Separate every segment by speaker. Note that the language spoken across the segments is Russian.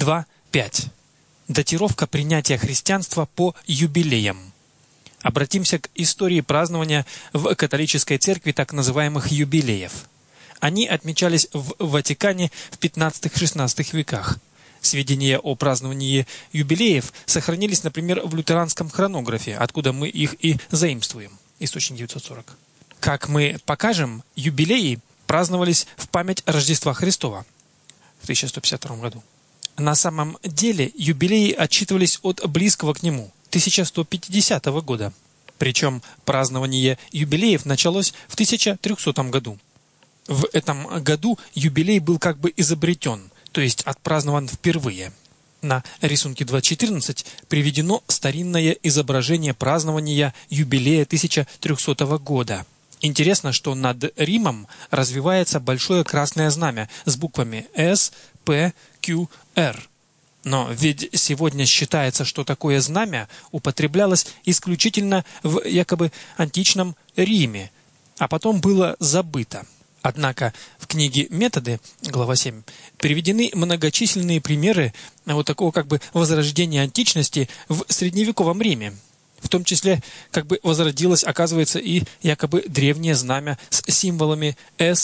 Speaker 1: 2.5. Датировка принятия христианства по юбилеям. Обратимся к истории празднования в католической церкви так называемых юбилеев. Они отмечались в Ватикане в 15-16 веках. Сведения о праздновании юбилеев сохранились, например, в лютеранском хронографе, откуда мы их и заимствуем. Источник 940. Как мы покажем, юбилеи праздновались в память Рождества Христова в 1152 году. На самом деле юбилеи отсчитывались от близкого к нему 1150 года. Причем празднование юбилеев началось в 1300 году. В этом году юбилей был как бы изобретен, то есть отпразднован впервые. На рисунке 2.14 приведено старинное изображение празднования юбилея 1300 года. Интересно, что над Римом развивается большое красное знамя с буквами S, P, Q, R. Но ведь сегодня считается, что такое знамя употреблялось исключительно в якобы античном Риме, а потом было забыто. Однако в книге «Методы», глава 7, приведены многочисленные примеры вот такого как бы возрождения античности в средневековом Риме. В том числе как бы возродилось, оказывается, и якобы древнее знамя с символами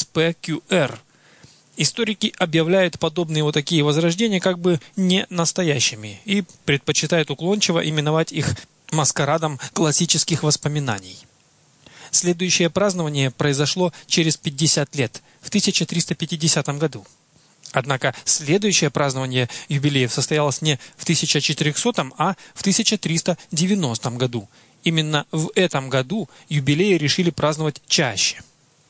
Speaker 1: SPQR. Историки объявляют подобные вот такие возрождения как бы не настоящими и предпочитают уклончиво именовать их маскарадом классических воспоминаний. Следующее празднование произошло через 50 лет, в 1350 году. Однако следующее празднование юбилеев состоялось не в 1400, а в 1390 году. Именно в этом году юбилеи решили праздновать чаще.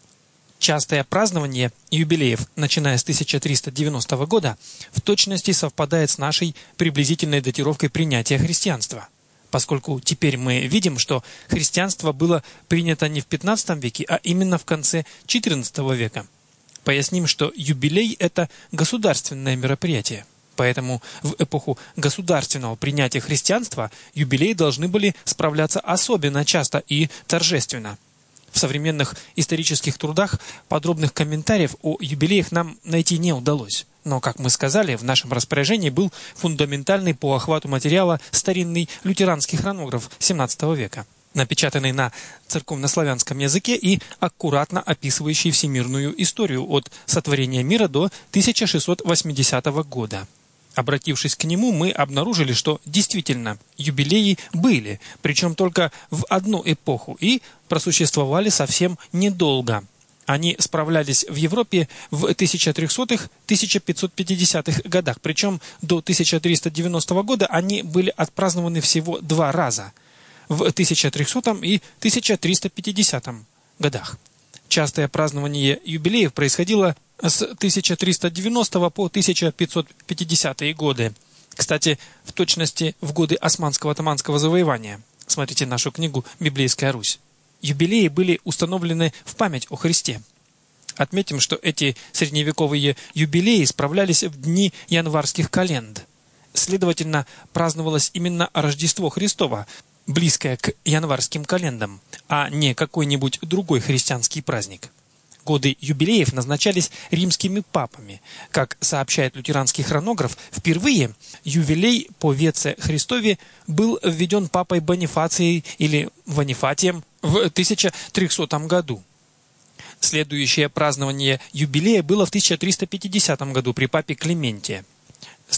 Speaker 1: Частое празднование юбилеев, начиная с 1390 года, в точности совпадает с нашей приблизительной датировкой принятия христианства. Поскольку теперь мы видим, что христианство было принято не в 15 веке, а именно в конце XIV века. Поясним, что юбилей – это государственное мероприятие. Поэтому в эпоху государственного принятия христианства юбилеи должны были справляться особенно часто и торжественно. В современных исторических трудах подробных комментариев о юбилеях нам найти не удалось. Но, как мы сказали, в нашем распоряжении был фундаментальный по охвату материала старинный лютеранский хронограф XVII века, напечатанный на церковнославянском языке и аккуратно описывающий всемирную историю от сотворения мира до 1680 года. Обратившись к нему, мы обнаружили, что действительно юбилеи были, причем только в одну эпоху, и просуществовали совсем недолго. Они справлялись в Европе в 1300-1550-х годах, причем до 1390 года они были отпразднованы всего 2 раза – в 1300 и 1350 годах. Частое празднование юбилеев происходило с 1390 по 1550 годы. Кстати, в точности в годы османско-отоманского завоевания. Смотрите нашу книгу «Библейская Русь». Юбилеи были установлены в память о Христе. Отметим, что эти средневековые юбилеи справлялись в дни январских календ. Следовательно, праздновалось именно Рождество Христово, близкое к январским календам, а не какой-нибудь другой христианский праздник. Годы юбилеев назначались римскими папами. Как сообщает лютеранский хронограф, впервые юбилей по Веце Христове был введен папой Бонифацией или Ванифатием в 1300 году. Следующее празднование юбилея было в 1350 году при папе Климентии. С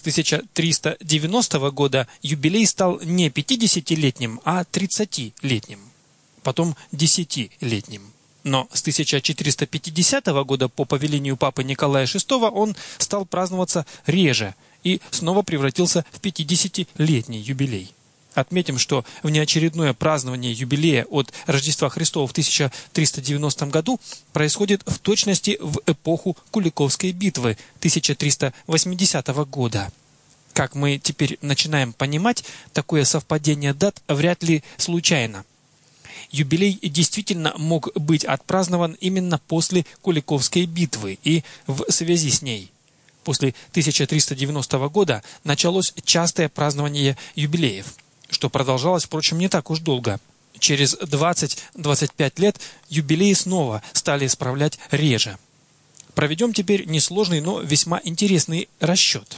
Speaker 1: 1390 года юбилей стал не 50-летним, а 30-летним, потом 10-летним. Но с 1450 года по повелению папы Николая VI он стал праздноваться реже и снова превратился в 50-летний юбилей. Отметим, что внеочередное празднование юбилея от Рождества Христова в 1390 году происходит в точности в эпоху Куликовской битвы 1380 года. Как мы теперь начинаем понимать, такое совпадение дат вряд ли случайно. Юбилей действительно мог быть отпразднован именно после Куликовской битвы и в связи с ней. После 1390 года началось частое празднование юбилеев, что продолжалось, впрочем, не так уж долго. Через 20-25 лет юбилеи снова стали справлять реже. Проведем теперь несложный, но весьма интересный расчет.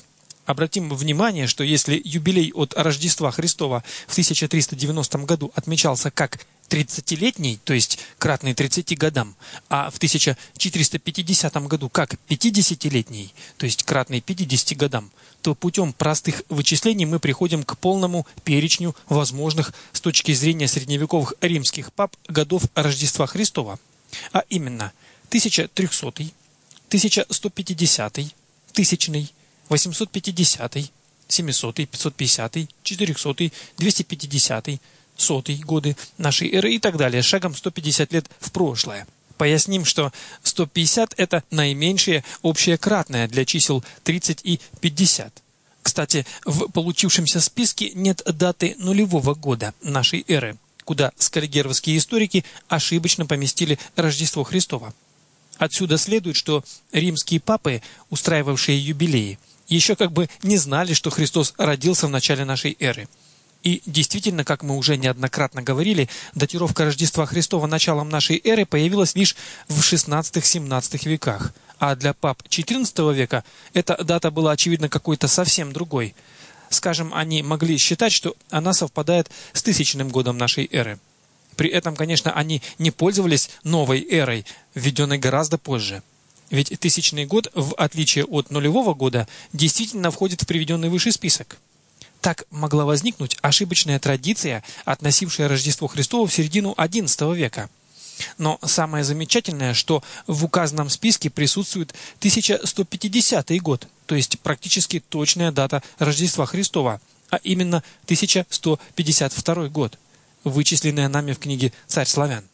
Speaker 1: Обратим внимание, что если юбилей от Рождества Христова в 1390 году отмечался как 30-летний, то есть кратный 30 годам, а в 1450 году как 50-летний, то есть кратный 50 годам, то путем простых вычислений мы приходим к полному перечню возможных с точки зрения средневековых римских пап годов Рождества Христова, а именно 1300, 1150, 1000, 850, 700, 550, 400, 250, 100 годы нашей эры и так далее, шагом 150 лет в прошлое. Поясним, что 150 – это наименьшее общее кратное для чисел 30 и 50. Кстати, в получившемся списке нет даты нулевого года нашей эры, куда скаллигеровские историки ошибочно поместили Рождество Христово. Отсюда следует, что римские папы, устраивавшие юбилеи, еще как бы не знали, что Христос родился в начале нашей эры. И действительно, как мы уже неоднократно говорили, датировка Рождества Христова началом нашей эры появилась лишь в XVI-XVII веках. А для пап XIV века эта дата была, очевидно, какой-то совсем другой. Скажем, они могли считать, что она совпадает с 1000 годом нашей эры. При этом, конечно, они не пользовались новой эрой, введенной гораздо позже. Ведь 1000 год, в отличие от нулевого года, действительно входит в приведенный выше список. Так могла возникнуть ошибочная традиция, относившая Рождество Христово в середину XI века. Но самое замечательное, что в указанном списке присутствует 1150 год, то есть практически точная дата Рождества Христова, а именно 1152 год, вычисленная нами в книге «Царь славян».